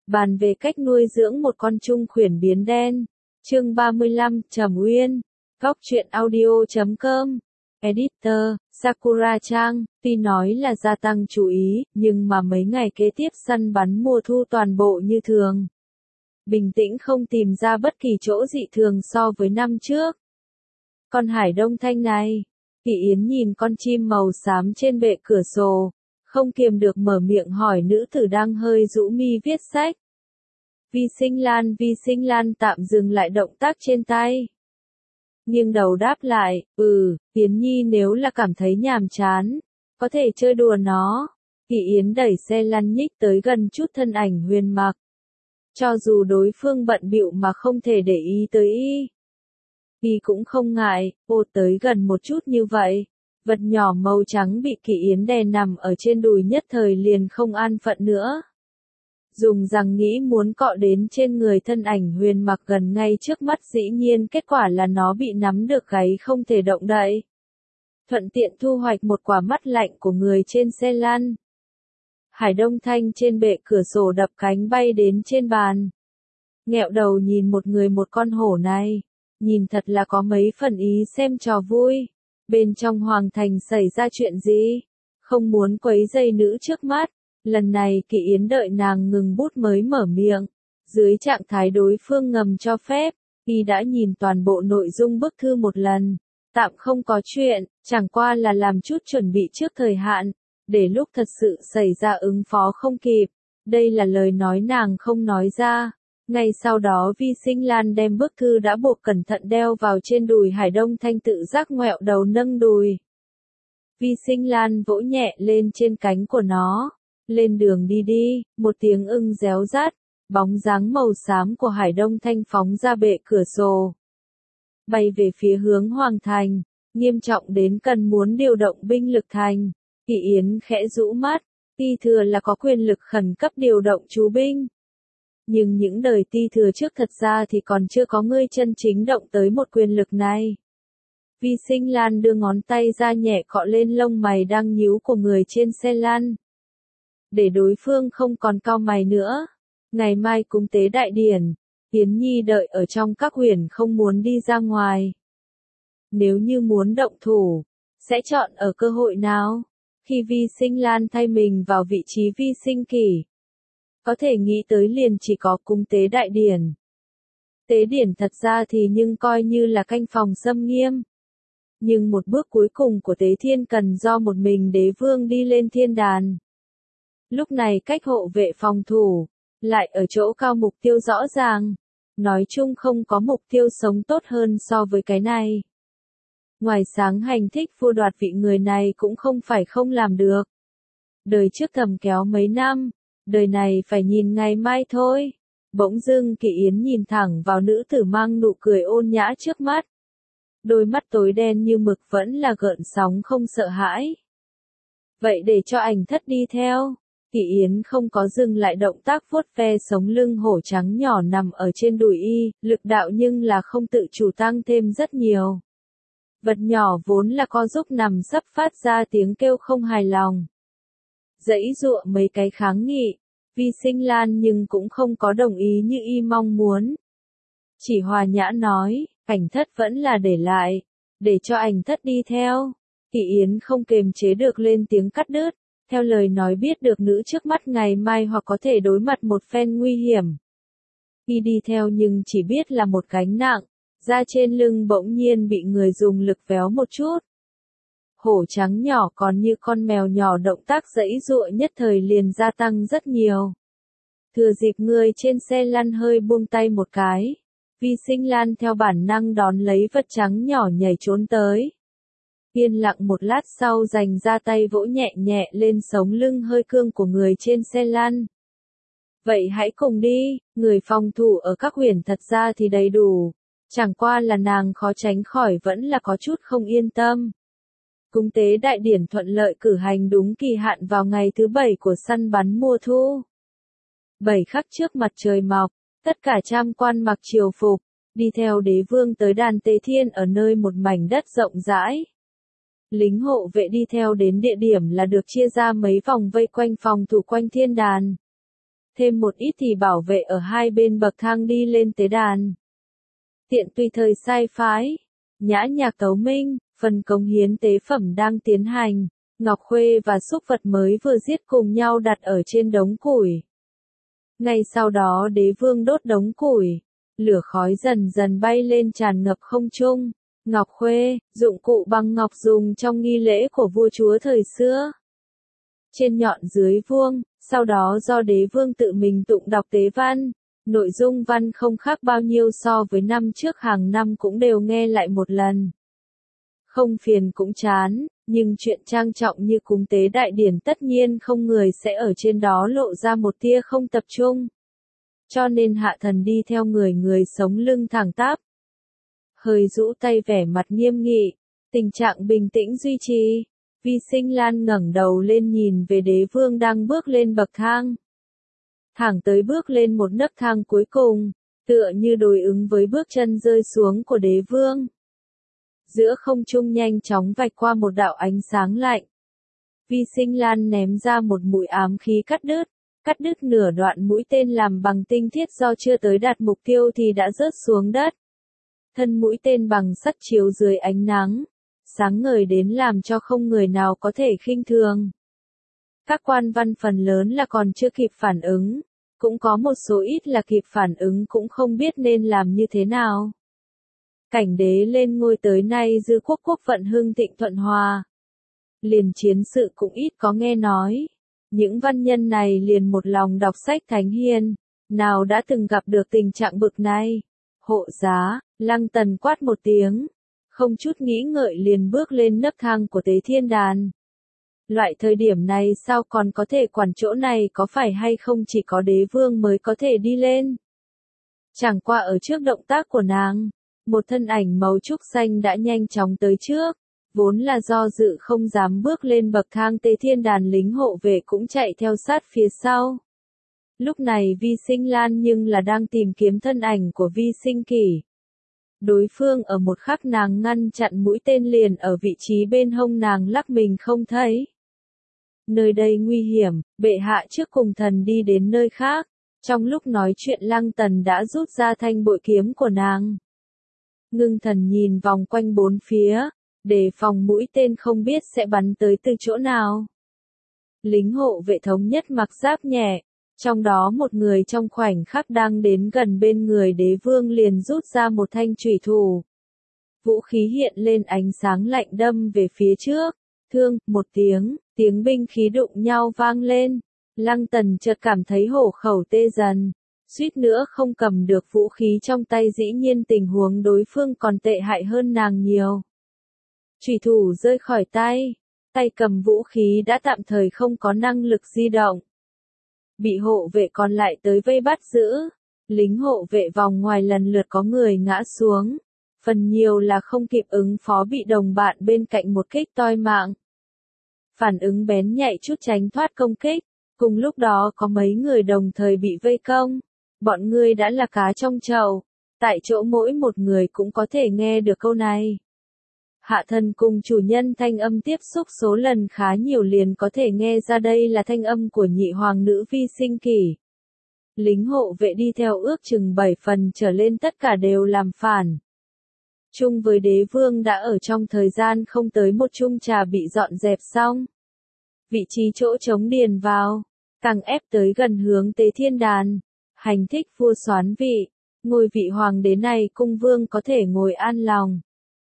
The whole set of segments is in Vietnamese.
Bàn về cách nuôi dưỡng một con trung khuyển biến đen. Chương 35, Trầm Uyên. Góc truyện audio.com. Editor, Sakura Trang. Tuy nói là gia tăng chú ý, nhưng mà mấy ngày kế tiếp săn bắn mùa thu toàn bộ như thường. Bình tĩnh không tìm ra bất kỳ chỗ dị thường so với năm trước. Con hải đông thanh này. Kỷ Yến nhìn con chim màu xám trên bệ cửa sổ, không kiềm được mở miệng hỏi nữ tử đang hơi rũ mi viết sách. Vi Sinh Lan tạm dừng lại động tác trên tay. Nghiêng đầu đáp lại, Yến Nhi nếu là cảm thấy nhàm chán, có thể chơi đùa nó. Kỷ Yến đẩy xe lăn nhích tới gần chút thân ảnh Huyền Mặc. Cho dù đối phương bận bịu mà không thể để ý tới y cũng không ngại, tới gần một chút như vậy. Vật nhỏ màu trắng bị Kỷ Yến đè nằm ở trên đùi nhất thời liền không an phận nữa. Dùng rằng nghĩ muốn cọ đến trên người thân ảnh Huyền Mặc gần ngay trước mắt, dĩ nhiên kết quả là nó bị nắm được gáy không thể động đậy. Thuận tiện thu hoạch một quả mắt lạnh của người trên xe lăn. Hải Đông Thanh trên bệ cửa sổ đập cánh bay đến trên bàn. Nghẹo đầu nhìn một người một con hổ này. Nhìn thật là có mấy phần ý xem trò vui. Bên trong hoàng thành xảy ra chuyện gì? Không muốn quấy rầy nữ trước mắt. Lần này Kỷ Yến đợi nàng ngừng bút mới mở miệng. Dưới trạng thái đối phương ngầm cho phép, y đã nhìn toàn bộ nội dung bức thư một lần. Tạm không có chuyện, chẳng qua là làm chút chuẩn bị trước thời hạn, để lúc thật sự xảy ra ứng phó không kịp. Đây là lời nói nàng không nói ra. Ngay sau đó Vi Sinh Lan đem bức thư đã buộc cẩn thận đeo vào trên đùi Hải Đông Thanh, tự giác ngoẹo đầu nâng đùi. Vi Sinh Lan vỗ nhẹ lên trên cánh của nó. Lên đường đi, một tiếng ưng réo rát, bóng dáng màu xám của Hải Đông Thanh phóng ra bệ cửa sổ. Bay về phía hướng Hoàng Thành, nghiêm trọng đến cần muốn điều động binh lực thành. Kỷ Yến khẽ rũ mắt, ti thừa là có quyền lực khẩn cấp điều động chú binh. Nhưng những đời ti thừa trước thật ra thì còn chưa có người chân chính động tới một quyền lực này. Vi Sinh Lan đưa ngón tay ra nhẹ cọ lên lông mày đang nhíu của người trên xe lăn. Để đối phương không còn cau mày nữa. Ngày mai cúng tế đại điển, Yến Nhi đợi ở trong các huyền không muốn đi ra ngoài. Nếu như muốn động thủ, sẽ chọn ở cơ hội nào? Khi Vi Sinh Lan thay mình vào vị trí Vi Sinh Kỷ, có thể nghĩ tới liền chỉ có cúng tế đại điển. Tế điển thật ra thì nhưng coi như là canh phòng xâm nghiêm. Nhưng một bước cuối cùng của tế thiên cần do một mình đế vương đi lên thiên đàn. Lúc này cách hộ vệ phòng thủ, lại ở chỗ cao mục tiêu rõ ràng. Nói chung không có mục tiêu sống tốt hơn so với cái này. Ngoài sáng hành thích vua đoạt vị người này cũng không phải không làm được. Đời trước thầm kéo mấy năm, đời này phải nhìn ngày mai thôi. Bỗng dưng Kỷ Yến nhìn thẳng vào nữ tử mang nụ cười ôn nhã trước mắt. Đôi mắt tối đen như mực vẫn là gợn sóng không sợ hãi. Vậy để cho ảnh thất đi theo. Kỷ Yến không có dừng lại động tác vuốt ve sống lưng hổ trắng nhỏ nằm ở trên đùi y, lực đạo nhưng là không tự chủ tăng thêm rất nhiều. Vật nhỏ vốn là co giúp nằm sắp phát ra tiếng kêu không hài lòng. Giãy giụa mấy cái kháng nghị, Vi Sinh Lan nhưng cũng không có đồng ý như y mong muốn. Chỉ hòa nhã nói, ảnh thất vẫn là để lại, để cho ảnh thất đi theo. Kỷ Yến không kềm chế được lên tiếng cắt đứt. Theo lời nói biết được nữ trước mắt ngày mai hoặc có thể đối mặt một phen nguy hiểm. Y đi theo nhưng chỉ biết là một gánh nặng, da trên lưng bỗng nhiên bị người dùng lực véo một chút. Hổ trắng nhỏ còn như con mèo nhỏ động tác giãy giụa nhất thời liền gia tăng rất nhiều. Thừa dịp người trên xe lăn hơi buông tay một cái, Vi Sinh Lan theo bản năng đón lấy vật trắng nhỏ nhảy trốn tới. Yên lặng một lát sau dành ra tay vỗ nhẹ nhẹ lên sống lưng hơi cương của người trên xe lăn. Vậy hãy cùng đi, người phòng thủ ở các huyền thật ra thì đầy đủ. Chẳng qua là nàng khó tránh khỏi vẫn là có chút không yên tâm. Cúng tế đại điển thuận lợi cử hành đúng kỳ hạn vào ngày thứ 7 của săn bắn mùa thu. 7 khắc trước mặt trời mọc, tất cả trăm quan mặc triều phục, đi theo đế vương tới đàn tế thiên ở nơi một mảnh đất rộng rãi. Lính hộ vệ đi theo đến địa điểm là được chia ra mấy vòng vây quanh phòng thủ quanh thiên đàn. thêm một ít thì bảo vệ ở hai bên bậc thang đi lên tế đàn. Tiện tùy thời sai phái, nhã nhạc tấu minh, phần cống hiến tế phẩm đang tiến hành, ngọc khuê và súc vật mới vừa giết cùng nhau đặt ở trên đống củi. Ngay sau đó đế vương đốt đống củi, lửa khói dần dần bay lên tràn ngập không trung. Ngọc khuê, dụng cụ bằng ngọc dùng trong nghi lễ của vua chúa thời xưa. Trên nhọn dưới vuông, sau đó do đế vương tự mình tụng đọc tế văn. Nội dung văn không khác bao nhiêu so với năm trước, hàng năm cũng đều nghe lại một lần. Không phiền cũng chán, nhưng chuyện trang trọng như cúng tế đại điển tất nhiên không người sẽ ở trên đó lộ ra một tia không tập trung. Cho nên hạ thần đi theo người sống lưng thẳng tắp. Hơi rũ tay vẻ mặt nghiêm nghị, tình trạng bình tĩnh duy trì. Vi Sinh Lan ngẩng đầu lên nhìn về đế vương đang bước lên bậc thang. Thẳng tới bước lên một nấc thang cuối cùng, tựa như đối ứng với bước chân rơi xuống của đế vương. Giữa không trung nhanh chóng vạch qua một đạo ánh sáng lạnh. Vi Sinh Lan ném ra một mũi ám khí cắt đứt nửa đoạn mũi tên làm bằng tinh thiết do chưa tới đạt mục tiêu thì đã rớt xuống đất. Thân mũi tên bằng sắt chiếu dưới ánh nắng, sáng ngời đến làm cho không người nào có thể khinh thường. Các quan văn phần lớn là còn chưa kịp phản ứng, cũng có một số ít là kịp phản ứng cũng không biết nên làm như thế nào. Cảnh đế lên ngôi tới nay dư quốc quốc vận hưng thịnh thuận hòa. Liền chiến sự cũng ít có nghe nói. Những văn nhân này liền một lòng đọc sách thánh hiền, nào đã từng gặp được tình trạng bực này. Hộ giá, Lăng Tần quát một tiếng, không chút nghĩ ngợi liền bước lên nấc thang của tế thiên đàn. Loại thời điểm này sao còn có thể quản chỗ này, có phải hay không chỉ có đế vương mới có thể đi lên. Chẳng qua ở trước động tác của nàng, một thân ảnh màu trúc xanh đã nhanh chóng tới trước, vốn là do dự không dám bước lên bậc thang tế thiên đàn, lính hộ vệ cũng chạy theo sát phía sau. Lúc này Vi Sinh Lan nhưng là đang tìm kiếm thân ảnh của Vi Sinh Kỷ. Đối phương ở một khắc nàng ngăn chặn mũi tên liền ở vị trí bên hông nàng lắc mình không thấy. Nơi đây nguy hiểm, bệ hạ trước cùng thần đi đến nơi khác. Trong lúc nói chuyện Lăng Tần đã rút ra thanh bội kiếm của nàng. Ngưng thần nhìn vòng quanh bốn phía, đề phòng mũi tên không biết sẽ bắn tới từ chỗ nào. Lính hộ vệ thống nhất mặc giáp nhẹ, trong đó một người trong khoảnh khắc đang đến gần bên người đế vương liền rút ra một thanh chủy thủ. Vũ khí hiện lên ánh sáng lạnh đâm về phía trước, thương, một tiếng binh khí đụng nhau vang lên. Lăng Tần chợt cảm thấy hổ khẩu tê dần, suýt nữa không cầm được vũ khí trong tay, dĩ nhiên tình huống đối phương còn tệ hại hơn nàng nhiều. Chủy thủ rơi khỏi tay cầm vũ khí đã tạm thời không có năng lực di động. Bị hộ vệ còn lại tới vây bắt giữ, lính hộ vệ vòng ngoài lần lượt có người ngã xuống, phần nhiều là không kịp ứng phó bị đồng bạn bên cạnh một kích toi mạng. Phản ứng bén nhạy chút tránh thoát công kích, cùng lúc đó có mấy người đồng thời bị vây công. Bọn ngươi đã là cá trong chậu, tại chỗ mỗi một người cũng có thể nghe được câu này. Hạ thần cùng chủ nhân thanh âm tiếp xúc số lần khá nhiều liền có thể nghe ra đây là thanh âm của nhị hoàng nữ Vi Sinh Kỷ. Lính hộ vệ đi theo ước chừng 7 phần trở lên tất cả đều làm phản. Chung với đế vương đã ở trong thời gian không tới một chung trà bị dọn dẹp xong. Vị trí chỗ trống điền vào, càng ép tới gần hướng tế thiên đàn. Hành thích vua soán vị, ngôi vị hoàng đế này cung vương có thể ngồi an lòng.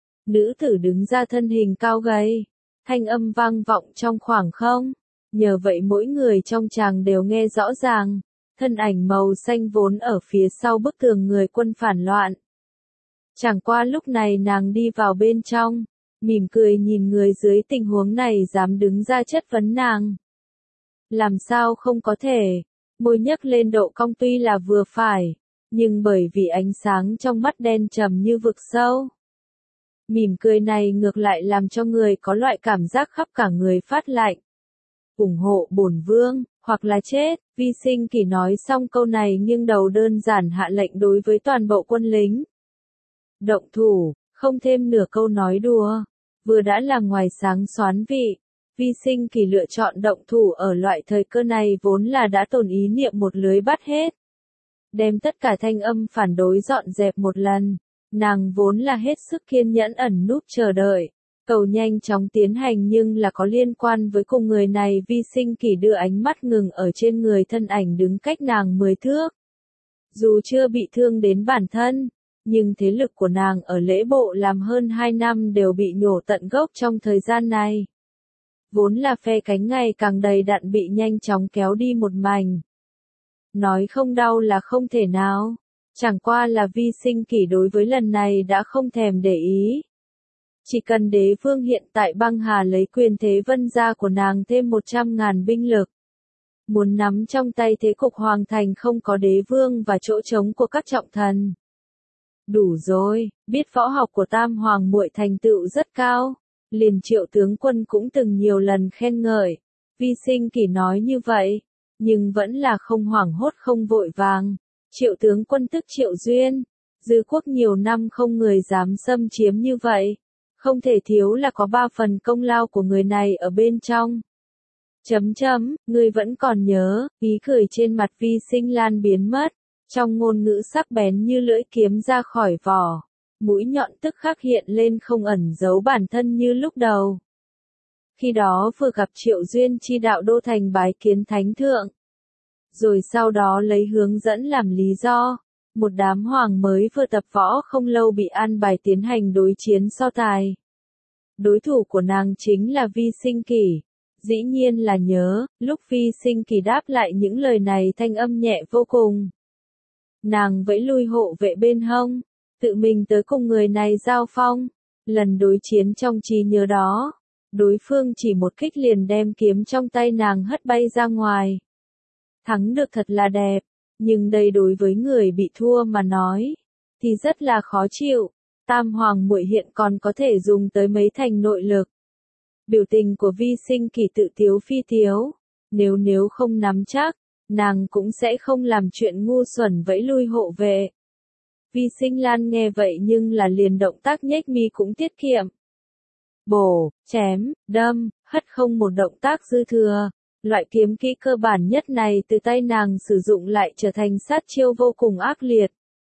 Nữ tử đứng ra thân hình cao gầy, thanh âm vang vọng trong khoảng không. Nhờ vậy mỗi người trong tràng đều nghe rõ ràng, thân ảnh màu xanh vốn ở phía sau bức tường người quân phản loạn. Chẳng qua lúc này nàng đi vào bên trong, mỉm cười nhìn người dưới tình huống này dám đứng ra chất vấn nàng. Làm sao không có thể, môi nhấc lên độ cong tuy là vừa phải, nhưng bởi vì ánh sáng trong mắt đen trầm như vực sâu. Mỉm cười này ngược lại làm cho người có loại cảm giác khắp cả người phát lạnh. Ủng hộ bổn vương, hoặc là chết. Vi Sinh Kỷ nói xong câu này nghiêng đầu đơn giản hạ lệnh đối với toàn bộ quân lính. Động thủ, không thêm nửa câu nói đùa. Vừa đã là ngoài sáng soán vị, Vi Sinh Kỳ lựa chọn động thủ ở loại thời cơ này vốn là đã tồn ý niệm một lưới bắt hết. Đem tất cả thanh âm phản đối dọn dẹp một lần, nàng vốn là hết sức kiên nhẫn ẩn núp chờ đợi. Cầu nhanh chóng tiến hành nhưng là có liên quan với cùng người này. Vi Sinh Kỳ đưa ánh mắt ngừng ở trên người thân ảnh đứng cách nàng 10 thước. Dù chưa bị thương đến bản thân, nhưng thế lực của nàng ở lễ bộ làm hơn 2 năm đều bị nhổ tận gốc trong thời gian này. Vốn là phe cánh ngày càng đầy đặn bị nhanh chóng kéo đi một mảnh. Nói không đau là không thể nào, chẳng qua là Vi Sinh Kỳ đối với lần này đã không thèm để ý. Chỉ cần đế vương hiện tại băng hà lấy quyền thế vân gia của nàng thêm 100.000 binh lực. Muốn nắm trong tay thế cục hoàng thành không có đế vương và chỗ trống của các trọng thần. Đủ rồi, biết võ học của tam hoàng muội thành tựu rất cao. Liền Triệu tướng quân cũng từng nhiều lần khen ngợi. Vi Sinh Kỳ nói như vậy, nhưng vẫn là không hoảng hốt không vội vàng. Triệu tướng quân tức Triệu Duyên, dư quốc nhiều năm không người dám xâm chiếm như vậy. Không thể thiếu là có 3 phần công lao của người này ở bên trong. Ngươi vẫn còn nhớ, ý cười trên mặt Vi Sinh Lan biến mất, trong ngôn ngữ sắc bén như lưỡi kiếm ra khỏi vỏ, mũi nhọn tức khắc hiện lên không ẩn giấu bản thân như lúc đầu. Khi đó vừa gặp Triệu Duyên chi đạo đô thành bái kiến thánh thượng, rồi sau đó lấy hướng dẫn làm lý do, một đám hoàng mới vừa tập võ không lâu bị an bài tiến hành đối chiến so tài. Đối thủ của nàng chính là Vi Sinh Kỳ. Dĩ nhiên là nhớ, lúc Vi Sinh Kỳ đáp lại những lời này thanh âm nhẹ vô cùng. Nàng vẫy lui hộ vệ bên hông, tự mình tới cùng người này giao phong. Lần đối chiến trong trí nhớ đó, đối phương chỉ một kích liền đem kiếm trong tay nàng hất bay ra ngoài. Thắng được thật là đẹp, nhưng đây đối với người bị thua mà nói, thì rất là khó chịu. Tam hoàng muội hiện còn có thể dùng tới mấy thành nội lực. Biểu tình của Vi Sinh Kỳ tự tiếu phi tiếu, nếu không nắm chắc, nàng cũng sẽ không làm chuyện ngu xuẩn vẫy lui hộ vệ. Vi Sinh Lan nghe vậy nhưng là liền động tác nhếch mi cũng tiết kiệm. Bổ, chém, đâm, hất không một động tác dư thừa. Loại kiếm kỹ cơ bản nhất này từ tay nàng sử dụng lại trở thành sát chiêu vô cùng ác liệt.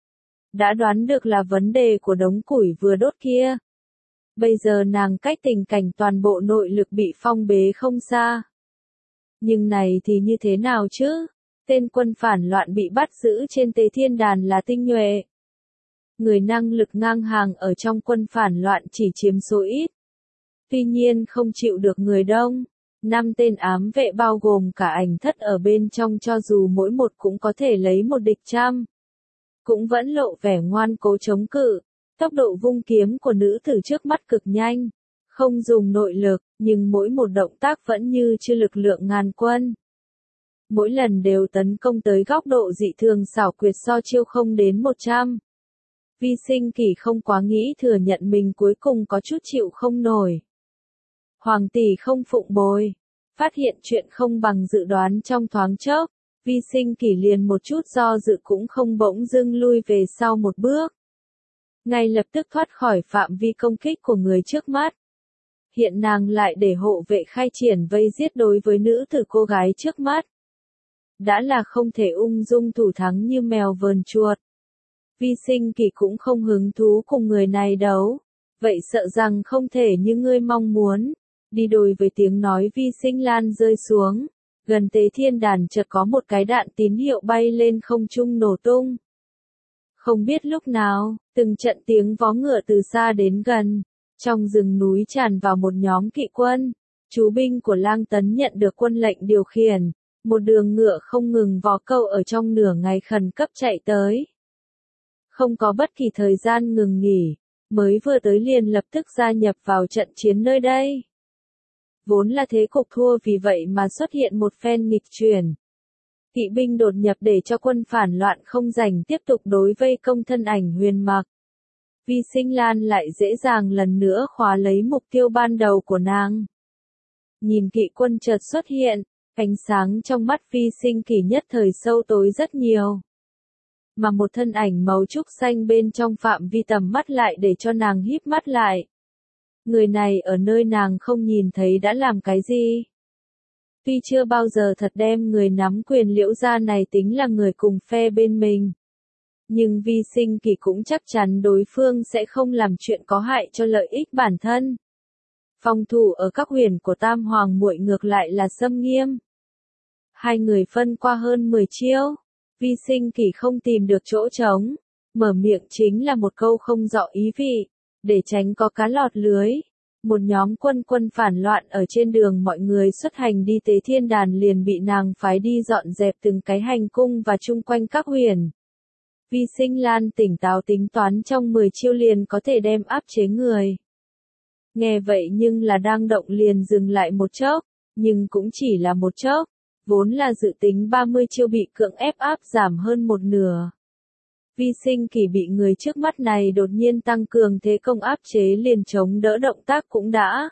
Đã đoán được là vấn đề của đống củi vừa đốt kia. Bây giờ nàng cách tình cảnh toàn bộ nội lực bị phong bế không xa. Nhưng này thì như thế nào chứ? Tên quân phản loạn bị bắt giữ trên Tế Thiên Đàn là tinh nhuệ. Người năng lực ngang hàng ở trong quân phản loạn chỉ chiếm số ít. Tuy nhiên không chịu được người đông. 5 tên ám vệ bao gồm cả ảnh thất ở bên trong cho dù mỗi một cũng có thể lấy một địch trăm. Cũng vẫn lộ vẻ ngoan cố chống cự. Tốc độ vung kiếm của nữ tử trước mắt cực nhanh. Không dùng nội lực, nhưng mỗi một động tác vẫn như chưa lực lượng ngàn quân. Mỗi lần đều tấn công tới góc độ dị thường xảo quyệt so chiêu không đến 100. Vi Sinh Kỳ không quá nghĩ thừa nhận mình cuối cùng có chút chịu không nổi. Hoàng tỷ không phụng bồi. Phát hiện chuyện không bằng dự đoán trong thoáng chốc, Vi Sinh Kỳ liền một chút do dự cũng không bỗng dưng lui về sau một bước. Ngay lập tức thoát khỏi phạm vi công kích của người trước mắt. Hiện nàng lại để hộ vệ khai triển vây giết đối với nữ tử cô gái trước mắt. Đã là không thể ung dung thủ thắng như mèo vờn chuột. Vi Sinh Kỳ cũng không hứng thú cùng người này đấu. Vậy sợ rằng không thể như ngươi mong muốn. Đi đôi với tiếng nói Vi Sinh Lan rơi xuống. Gần Tế Thiên Đàn chợt có một cái đạn tín hiệu bay lên không trung nổ tung. Không biết lúc nào, từng trận tiếng vó ngựa từ xa đến gần. Trong rừng núi tràn vào một nhóm kỵ quân. Chú binh của Lang Tấn nhận được quân lệnh điều khiển. Một đường ngựa không ngừng vó câu ở trong nửa ngày khẩn cấp chạy tới. Không có bất kỳ thời gian ngừng nghỉ. Mới vừa tới liền lập tức gia nhập vào trận chiến nơi đây. Vốn là thế cục thua vì vậy mà xuất hiện một phen nghịch chuyển. Kỵ binh đột nhập để cho quân phản loạn không rảnh tiếp tục đối vây công thân ảnh Huyền Mặc. Vi Sinh Lan lại dễ dàng lần nữa khóa lấy mục tiêu ban đầu của nàng. Nhìn kỵ quân chợt xuất hiện, ánh sáng trong mắt Vi Sinh Kỳ nhất thời sâu tối rất nhiều. Mà một thân ảnh màu trúc xanh bên trong phạm vi tầm mắt lại để cho nàng híp mắt lại. Người này ở nơi nàng không nhìn thấy đã làm cái gì? Tuy chưa bao giờ thật đem người nắm quyền Liễu gia này tính là người cùng phe bên mình. Nhưng Vi Sinh Kỳ cũng chắc chắn đối phương sẽ không làm chuyện có hại cho lợi ích bản thân. Phòng thủ ở các huyền của Tam Hoàng muội ngược lại là xâm nghiêm. Hai người phân qua hơn 10 chiêu. Vi Sinh Kỳ không tìm được chỗ trống. Mở miệng chính là một câu không rõ ý vị. Để tránh có cá lọt lưới. Một nhóm quân phản loạn ở trên đường mọi người xuất hành đi tế thiên đàn liền bị nàng phái đi dọn dẹp từng cái hành cung và chung quanh các huyền. Vi Sinh Lan tỉnh táo tính toán trong 10 chiêu liền có thể đem áp chế người. Nghe vậy nhưng là đang động liền dừng lại một chốc, nhưng cũng chỉ là một chốc, vốn là dự tính 30 chiêu bị cưỡng ép áp giảm hơn một nửa. Vi Sinh Kỳ bị người trước mắt này đột nhiên tăng cường thế công áp chế liền chống đỡ động tác cũng đã.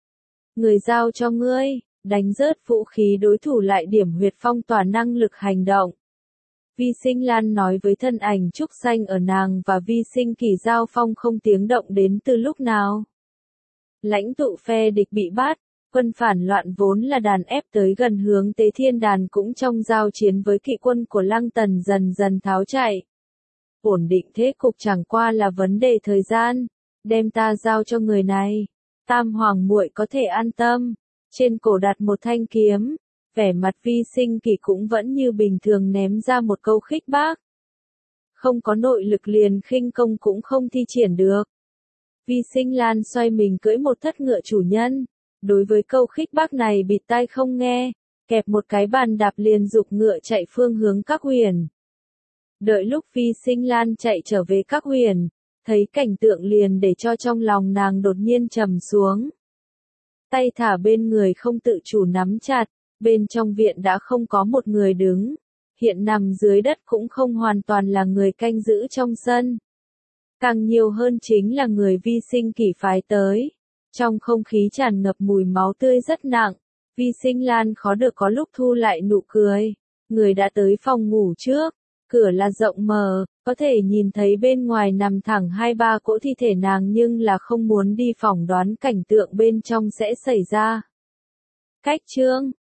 Người giao cho ngươi, đánh rớt vũ khí đối thủ lại điểm huyệt phong tỏa năng lực hành động. Vi Sinh Lan nói với thân ảnh trúc xanh ở nàng và Vi Sinh Kỳ giao phong không tiếng động đến từ lúc nào. Lãnh tụ phe địch bị bắt, quân phản loạn vốn là đàn ép tới gần hướng tế thiên đàn cũng trong giao chiến với kỵ quân của Lăng Tần dần dần tháo chạy. Ổn định thế cục chẳng qua là vấn đề thời gian, đem ta giao cho người này. Tam Hoàng muội có thể an tâm, trên cổ đặt một thanh kiếm, vẻ mặt Vi Sinh Kỳ cũng vẫn như bình thường ném ra một câu khích bác. Không có nội lực liền khinh công cũng không thi triển được. Vi Sinh Lan xoay mình cưỡi một thất ngựa chủ nhân, đối với câu khích bác này bịt tai không nghe, kẹp một cái bàn đạp liền giục ngựa chạy phương hướng các huyền. Đợi lúc Vi Sinh Lan chạy trở về các huyền, thấy cảnh tượng liền để cho trong lòng nàng đột nhiên trầm xuống. Tay thả bên người không tự chủ nắm chặt, bên trong viện đã không có một người đứng, hiện nằm dưới đất cũng không hoàn toàn là người canh giữ trong sân. Càng nhiều hơn chính là người Vi Sinh Kỳ phái tới. Trong không khí tràn ngập mùi máu tươi rất nặng, Vi Sinh Lan khó được có lúc thu lại nụ cười. Người đã tới phòng ngủ trước, cửa là rộng mở, có thể nhìn thấy bên ngoài nằm thẳng 2-3 cỗ thi thể nàng nhưng là không muốn đi phỏng đoán cảnh tượng bên trong sẽ xảy ra. Cách chương